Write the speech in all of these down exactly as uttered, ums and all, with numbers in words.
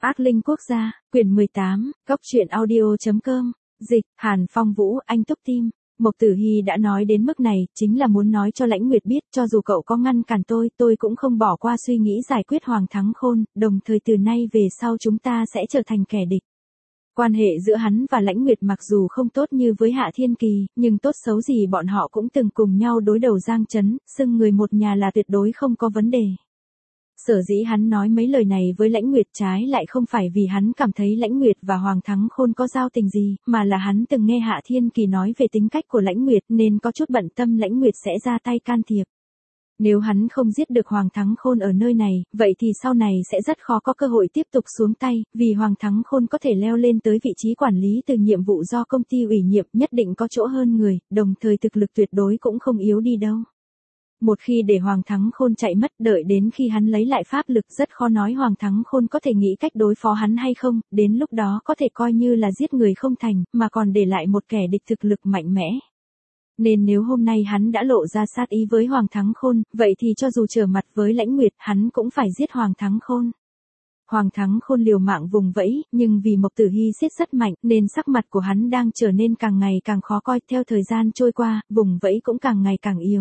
Ác linh quốc gia, quyển mười tám, góc truyện audio.com, dịch, Hàn Phong Vũ, anh Túc Tim. Mộc Tử Hi đã nói đến mức này, chính là muốn nói cho Lãnh Nguyệt biết, cho dù cậu có ngăn cản tôi, tôi cũng không bỏ qua suy nghĩ giải quyết Hoàng Thắng Khôn, đồng thời từ nay về sau chúng ta sẽ trở thành kẻ địch. Quan hệ giữa hắn và Lãnh Nguyệt mặc dù không tốt như với Hạ Thiên Kỳ, nhưng tốt xấu gì bọn họ cũng từng cùng nhau đối đầu Giang Trấn, xưng người một nhà là tuyệt đối không có vấn đề. Sở dĩ hắn nói mấy lời này với Lãnh Nguyệt trái lại không phải vì hắn cảm thấy Lãnh Nguyệt và Hoàng Thắng Khôn có giao tình gì, mà là hắn từng nghe Hạ Thiên Kỳ nói về tính cách của Lãnh Nguyệt nên có chút bận tâm Lãnh Nguyệt sẽ ra tay can thiệp. Nếu hắn không giết được Hoàng Thắng Khôn ở nơi này, vậy thì sau này sẽ rất khó có cơ hội tiếp tục xuống tay, vì Hoàng Thắng Khôn có thể leo lên tới vị trí quản lý từ nhiệm vụ do công ty ủy nhiệm, nhất định có chỗ hơn người, đồng thời thực lực tuyệt đối cũng không yếu đi đâu. Một khi để Hoàng Thắng Khôn chạy mất, đợi đến khi hắn lấy lại pháp lực rất khó nói Hoàng Thắng Khôn có thể nghĩ cách đối phó hắn hay không, đến lúc đó có thể coi như là giết người không thành, mà còn để lại một kẻ địch thực lực mạnh mẽ. Nên nếu hôm nay hắn đã lộ ra sát ý với Hoàng Thắng Khôn, vậy thì cho dù trở mặt với Lãnh Nguyệt, hắn cũng phải giết Hoàng Thắng Khôn. Hoàng Thắng Khôn liều mạng vùng vẫy, nhưng vì Mộc Tử Hi xiết rất mạnh, nên sắc mặt của hắn đang trở nên càng ngày càng khó coi, theo thời gian trôi qua, vùng vẫy cũng càng ngày càng yếu.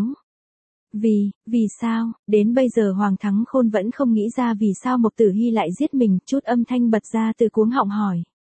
Vì, vì sao, đến bây giờ Hoàng Thắng Khôn vẫn không nghĩ ra vì sao Mộc Tử Hi lại giết mình, chút âm thanh bật ra từ cuống họng hỏi.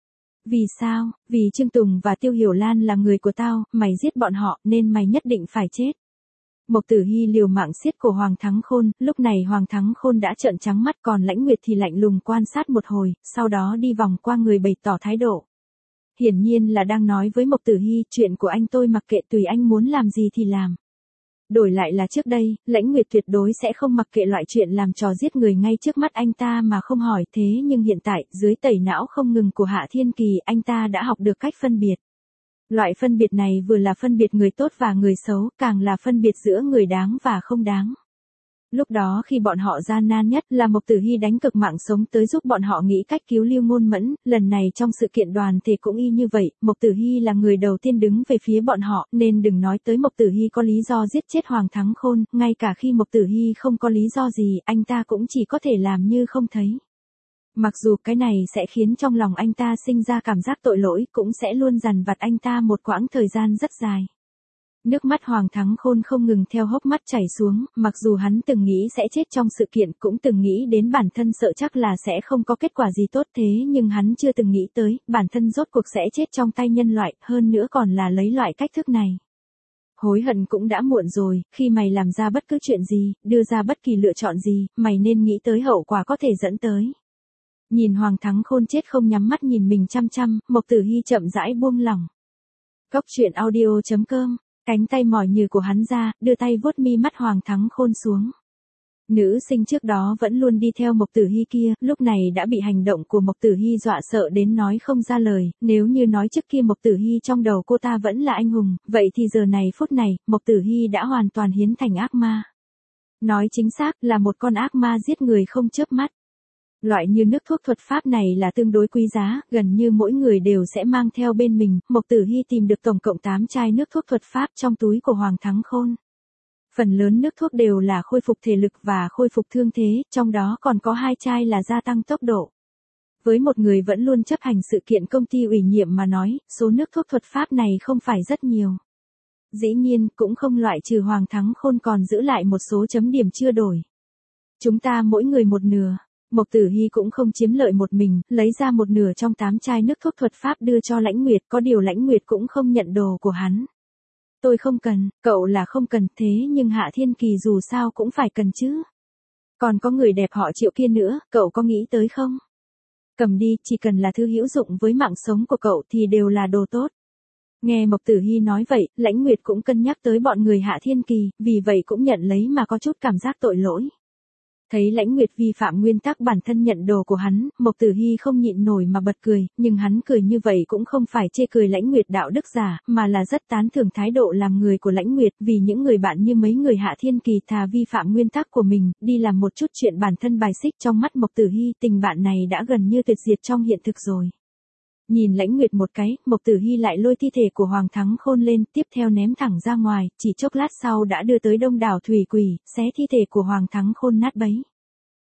Vì sao, vì Trương Tùng và Tiêu Hiểu Lan là người của tao, mày giết bọn họ, nên mày nhất định phải chết. Mộc Tử Hi liều mạng siết cổ Hoàng Thắng Khôn, lúc này Hoàng Thắng Khôn đã trợn trắng mắt, còn Lãnh Nguyệt thì lạnh lùng quan sát một hồi, sau đó đi vòng qua người bày tỏ thái độ. Hiển nhiên là đang nói với Mộc Tử Hi, chuyện của anh tôi mặc kệ, tùy anh muốn làm gì thì làm. Đổi lại là trước đây, Lãnh Nguyệt tuyệt đối sẽ không mặc kệ loại chuyện làm trò giết người ngay trước mắt anh ta mà không hỏi, thế nhưng hiện tại, dưới tẩy não không ngừng của Hạ Thiên Kỳ, anh ta đã học được cách phân biệt. Loại phân biệt này vừa là phân biệt người tốt và người xấu, càng là phân biệt giữa người đáng và không đáng. Lúc đó khi bọn họ gian nan nhất là Mộc Tử Hi đánh cực mạng sống tới giúp bọn họ nghĩ cách cứu Lưu Ngôn Mẫn, lần này trong sự kiện đoàn thể cũng y như vậy, Mộc Tử Hi là người đầu tiên đứng về phía bọn họ, nên đừng nói tới Mộc Tử Hi có lý do giết chết Hoàng Thắng Khôn, ngay cả khi Mộc Tử Hi không có lý do gì, anh ta cũng chỉ có thể làm như không thấy. Mặc dù cái này sẽ khiến trong lòng anh ta sinh ra cảm giác tội lỗi, cũng sẽ luôn dằn vặt anh ta một quãng thời gian rất dài. Nước mắt Hoàng Thắng Khôn không ngừng theo hốc mắt chảy xuống, mặc dù hắn từng nghĩ sẽ chết trong sự kiện, cũng từng nghĩ đến bản thân sợ chắc là sẽ không có kết quả gì tốt, thế nhưng hắn chưa từng nghĩ tới, bản thân rốt cuộc sẽ chết trong tay nhân loại, hơn nữa còn là lấy loại cách thức này. Hối hận cũng đã muộn rồi, khi mày làm ra bất cứ chuyện gì, đưa ra bất kỳ lựa chọn gì, mày nên nghĩ tới hậu quả có thể dẫn tới. Nhìn Hoàng Thắng Khôn chết không nhắm mắt nhìn mình chăm chăm, Mộc Tử Hi chậm rãi buông lỏng. Góc truyện audio.com. Cánh tay mỏi nhừ của hắn ra, đưa tay vuốt mi mắt Hoàng Thắng Khôn xuống. Nữ sinh trước đó vẫn luôn đi theo Mộc Tử Hi kia, lúc này đã bị hành động của Mộc Tử Hi dọa sợ đến nói không ra lời, nếu như nói trước kia Mộc Tử Hi trong đầu cô ta vẫn là anh hùng, vậy thì giờ này phút này, Mộc Tử Hi đã hoàn toàn hiến thành ác ma. Nói chính xác là một con ác ma giết người không chớp mắt. Loại như nước thuốc thuật pháp này là tương đối quý giá, gần như mỗi người đều sẽ mang theo bên mình, Mộc Tử Hi tìm được tổng cộng tám chai nước thuốc thuật pháp trong túi của Hoàng Thắng Khôn. Phần lớn nước thuốc đều là khôi phục thể lực và khôi phục thương thế, trong đó còn có hai chai là gia tăng tốc độ. Với một người vẫn luôn chấp hành sự kiện công ty ủy nhiệm mà nói, số nước thuốc thuật pháp này không phải rất nhiều. Dĩ nhiên, cũng không loại trừ Hoàng Thắng Khôn còn giữ lại một số chấm điểm chưa đổi. Chúng ta mỗi người một nửa. Mộc Tử Hi cũng không chiếm lợi một mình, lấy ra một nửa trong tám chai nước thuốc thuật pháp đưa cho Lãnh Nguyệt, có điều Lãnh Nguyệt cũng không nhận đồ của hắn. Tôi không cần, cậu là không cần, thế nhưng Hạ Thiên Kỳ dù sao cũng phải cần chứ. Còn có người đẹp họ Triệu kia nữa, cậu có nghĩ tới không? Cầm đi, chỉ cần là thứ hữu dụng với mạng sống của cậu thì đều là đồ tốt. Nghe Mộc Tử Hi nói vậy, Lãnh Nguyệt cũng cân nhắc tới bọn người Hạ Thiên Kỳ, vì vậy cũng nhận lấy mà có chút cảm giác tội lỗi. Thấy Lãnh Nguyệt vi phạm nguyên tắc bản thân nhận đồ của hắn, Mộc Tử Hi không nhịn nổi mà bật cười, nhưng hắn cười như vậy cũng không phải chê cười Lãnh Nguyệt đạo đức giả, mà là rất tán thưởng thái độ làm người của Lãnh Nguyệt, vì những người bạn như mấy người Hạ Thiên Kỳ thà vi phạm nguyên tắc của mình, đi làm một chút chuyện bản thân bài xích, trong mắt Mộc Tử Hi, tình bạn này đã gần như tuyệt diệt trong hiện thực rồi. Nhìn Lãnh Nguyệt một cái, Mộc Tử Hi lại lôi thi thể của Hoàng Thắng Khôn lên, tiếp theo ném thẳng ra ngoài, chỉ chốc lát sau đã đưa tới đông đảo thủy quỷ, xé thi thể của Hoàng Thắng Khôn nát bấy.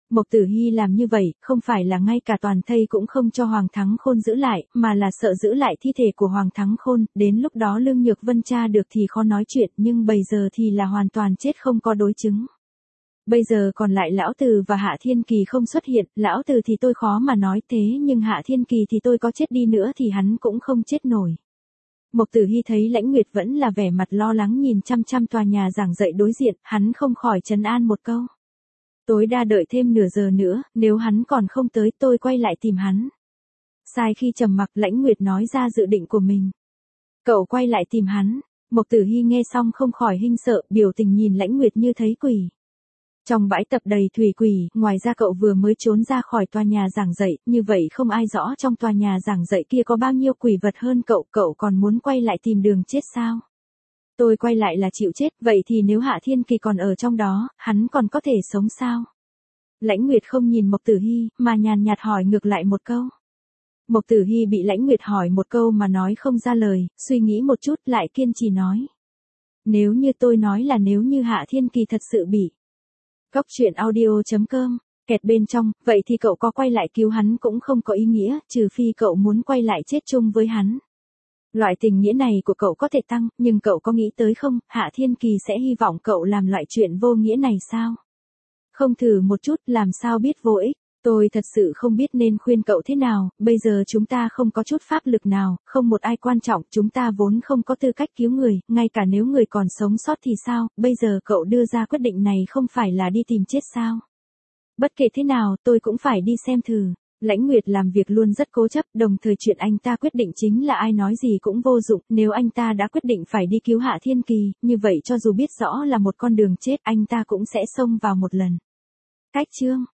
Mộc Tử Hy làm như vậy, không phải là ngay cả toàn thây cũng không cho Hoàng Thắng Khôn giữ lại, mà là sợ giữ lại thi thể của Hoàng Thắng Khôn, đến lúc đó Lương Nhược Vân tra được thì khó nói chuyện, nhưng bây giờ thì là hoàn toàn chết không có đối chứng. Bây giờ còn lại Lão Từ và Hạ Thiên Kỳ không xuất hiện, Lão Từ thì tôi khó mà nói thế nhưng Hạ Thiên Kỳ thì tôi có chết đi nữa thì hắn cũng không chết nổi. Mộc Tử Hy thấy Lãnh Nguyệt vẫn là vẻ mặt lo lắng nhìn chăm chăm tòa nhà giảng dạy đối diện, hắn không khỏi trấn an một câu. Tối đa đợi thêm nửa giờ nữa, nếu hắn còn không tới tôi quay lại tìm hắn. Sai khi trầm mặc Lãnh Nguyệt nói ra dự định của mình. Cậu quay lại tìm hắn, Mộc Tử Hy nghe xong không khỏi hinh sợ, biểu tình nhìn Lãnh Nguyệt như thấy quỷ. Trong bãi tập đầy thủy quỷ, ngoài ra cậu vừa mới trốn ra khỏi tòa nhà giảng dạy, như vậy không ai rõ trong tòa nhà giảng dạy kia có bao nhiêu quỷ vật hơn cậu, cậu còn muốn quay lại tìm đường chết sao? Tôi quay lại là chịu chết, vậy thì nếu Hạ Thiên Kỳ còn ở trong đó, hắn còn có thể sống sao? Lãnh Nguyệt không nhìn Mộc Tử Hy, mà nhàn nhạt hỏi ngược lại một câu. Mộc Tử Hy bị Lãnh Nguyệt hỏi một câu mà nói không ra lời, suy nghĩ một chút lại kiên trì nói. Nếu như tôi nói là nếu như Hạ Thiên Kỳ thật sự bị Cóc truyện audio chấm com kẹt bên trong, vậy thì cậu có quay lại cứu hắn cũng không có ý nghĩa, trừ phi cậu muốn quay lại chết chung với hắn. Loại tình nghĩa này của cậu có thể tăng, nhưng cậu có nghĩ tới không, Hạ Thiên Kỳ sẽ hy vọng cậu làm loại chuyện vô nghĩa này sao? Không thử một chút, làm sao biết vô ích, tôi thật sự không biết nên khuyên cậu thế nào, bây giờ chúng ta không có chút pháp lực nào, không một ai quan trọng, chúng ta vốn không có tư cách cứu người, ngay cả nếu người còn sống sót thì sao, bây giờ cậu đưa ra quyết định này không phải là đi tìm chết sao? Bất kể thế nào, tôi cũng phải đi xem thử. Lãnh Nguyệt làm việc luôn rất cố chấp, đồng thời chuyện anh ta quyết định chính là ai nói gì cũng vô dụng, nếu anh ta đã quyết định phải đi cứu Hạ Thiên Kỳ, như vậy cho dù biết rõ là một con đường chết, anh ta cũng sẽ xông vào một lần. Cách chương